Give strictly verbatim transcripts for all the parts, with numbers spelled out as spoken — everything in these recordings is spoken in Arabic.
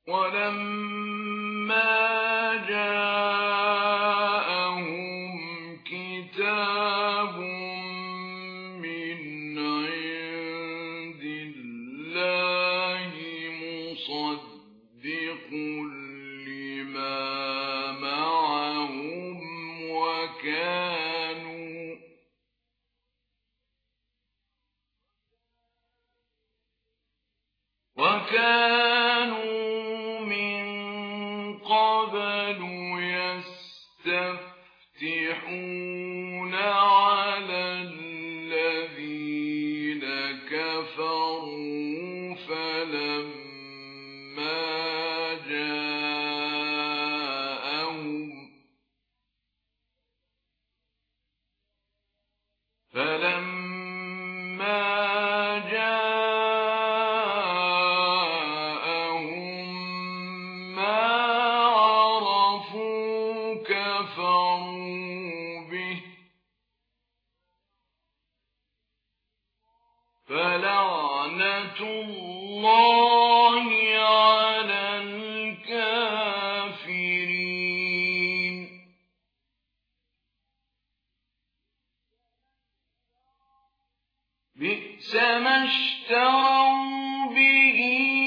ولما جاءهم كتاب من عند الله مصدق لما معهم وكانوا وكانوا من قبل يستفتحون على الذين كفروا فلما جاءهم فلما جاءهم ما عرفوا كفروا به فلعنة الله على الكافرين. بئس ما اشتروا به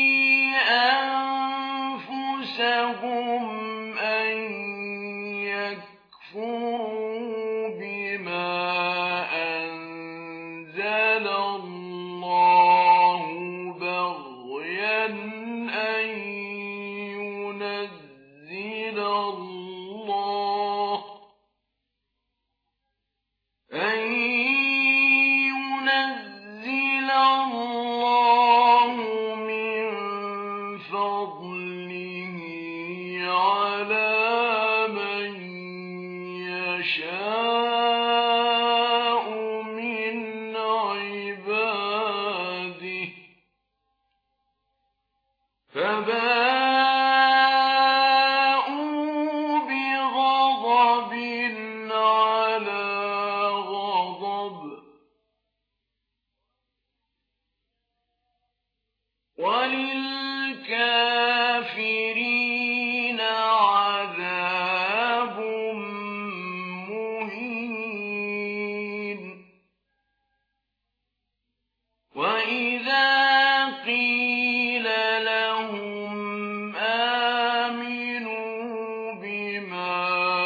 أنفسهم أن يكفروا بما أنزل الله بغيا أن ينزل الله أن ينزل الله من فضله على من يشاء من عباده فباءوا بغضب على غضب وللكافرين عذاب مهين. وإذا قيل لهم آمنوا بما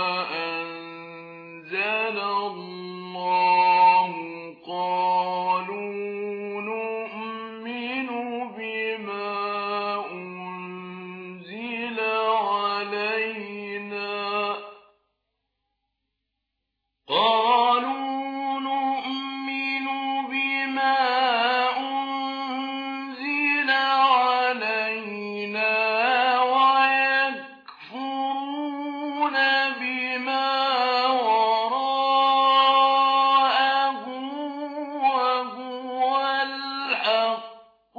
أنزل الله قالوا نؤمن بما أنزل علينا قالوا نؤمن بما أنزل علينا ويكفرون بما وراءه وهو الحق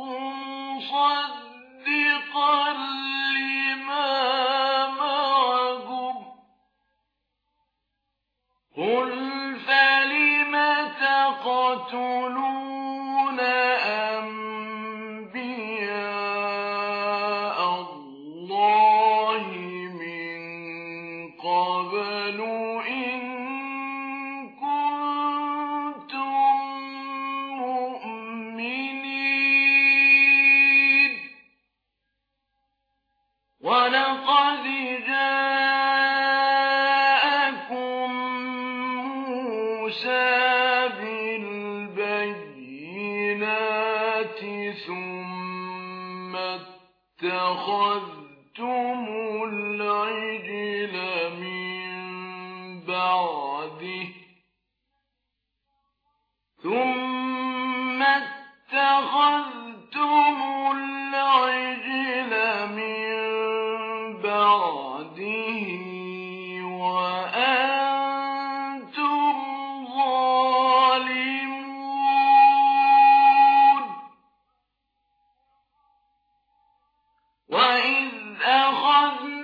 مصدقا لما معهم قل فلم تقتلون أنبياء الله من قبل إن كنتم مؤمنين ولقد جاءكم موسى بالبينات ثم اتخذتم العجل من بعده ثم اتخذتم العجل من بعده وأنتم ظالمون. وإذ أخذنا